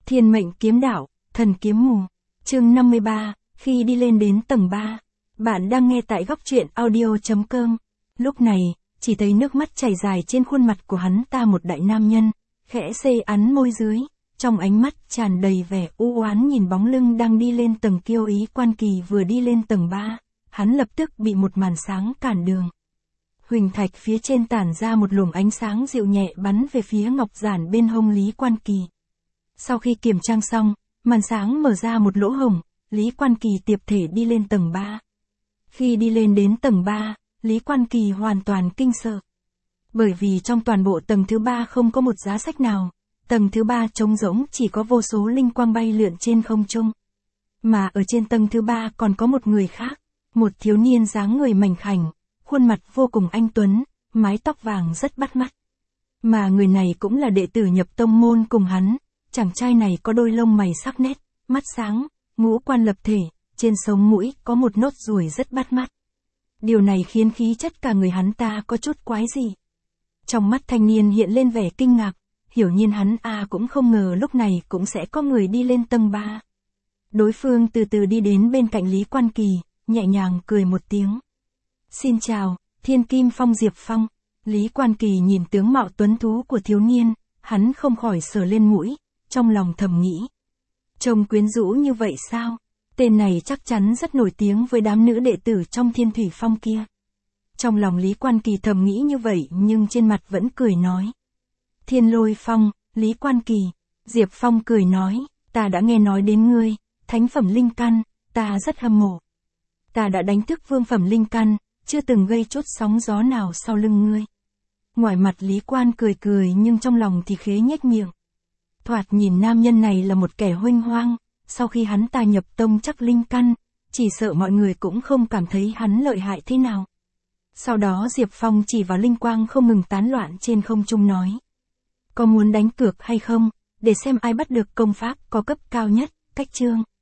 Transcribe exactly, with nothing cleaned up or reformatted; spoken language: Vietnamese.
Thiên mệnh kiếm đạo, thần kiếm mù. Chương năm mươi ba, khi đi lên đến tầng ba. Bạn đang nghe tại góc truyện audio chấm com. Lúc này, chỉ thấy nước mắt chảy dài trên khuôn mặt của hắn ta, một đại nam nhân, khẽ xê ắn môi dưới, trong ánh mắt tràn đầy vẻ u oán nhìn bóng lưng đang đi lên tầng Kiêu Ý Quan Kỳ. Vừa đi lên tầng ba, hắn lập tức bị một màn sáng cản đường. Huỳnh thạch phía trên tản ra một luồng ánh sáng dịu nhẹ bắn về phía ngọc giản bên hông Lý Quan Kỳ. Sau khi kiểm tra xong, màn sáng mở ra một lỗ hổng, Lý Quan Kỳ tiệp thể đi lên tầng ba. Khi đi lên đến tầng ba, Lý Quan Kỳ hoàn toàn kinh sợ. Bởi vì trong toàn bộ tầng thứ ba không có một giá sách nào, tầng thứ ba trống rỗng, chỉ có vô số linh quang bay lượn trên không trung. Mà ở trên tầng thứ ba còn có một người khác, một thiếu niên dáng người mảnh khảnh, khuôn mặt vô cùng anh tuấn, mái tóc vàng rất bắt mắt. Mà người này cũng là đệ tử nhập tông môn cùng hắn. Chàng trai này có đôi lông mày sắc nét, mắt sáng, ngũ quan lập thể, trên sống mũi có một nốt ruồi rất bắt mắt. Điều này khiến khí chất cả người hắn ta có chút quái dị. Trong mắt thanh niên hiện lên vẻ kinh ngạc, hiển nhiên hắn à cũng không ngờ lúc này cũng sẽ có người đi lên tầng ba. Đối phương từ từ đi đến bên cạnh Lý Quan Kỳ, nhẹ nhàng cười một tiếng. Xin chào, Thiên Kim Phong Diệp Phong. Lý Quan Kỳ nhìn tướng mạo tuấn tú của thiếu niên, hắn không khỏi sờ lên mũi, trong lòng thầm nghĩ. Trông quyến rũ như vậy sao? Tên này chắc chắn rất nổi tiếng với đám nữ đệ tử trong Thiên Thủy Phong kia. Trong lòng Lý Quan Kỳ thầm nghĩ như vậy, nhưng trên mặt vẫn cười nói. Thiên Lôi Phong, Lý Quan Kỳ. Diệp Phong cười nói, ta đã nghe nói đến ngươi, thánh phẩm linh căn, ta rất hâm mộ. Ta đã đánh thức vương phẩm linh căn, chưa từng gây chút sóng gió nào sau lưng ngươi. Ngoài mặt Lý Quan cười cười nhưng trong lòng thì khế nhếch miệng. Thoạt nhìn nam nhân này là một kẻ huênh hoang, sau khi hắn ta nhập tông chắc linh căn, chỉ sợ mọi người cũng không cảm thấy hắn lợi hại thế nào. Sau đó Diệp Phong chỉ vào linh quang không ngừng tán loạn trên không trung nói. Có muốn đánh cược hay không, để xem ai bắt được công pháp có cấp cao nhất, cách chương.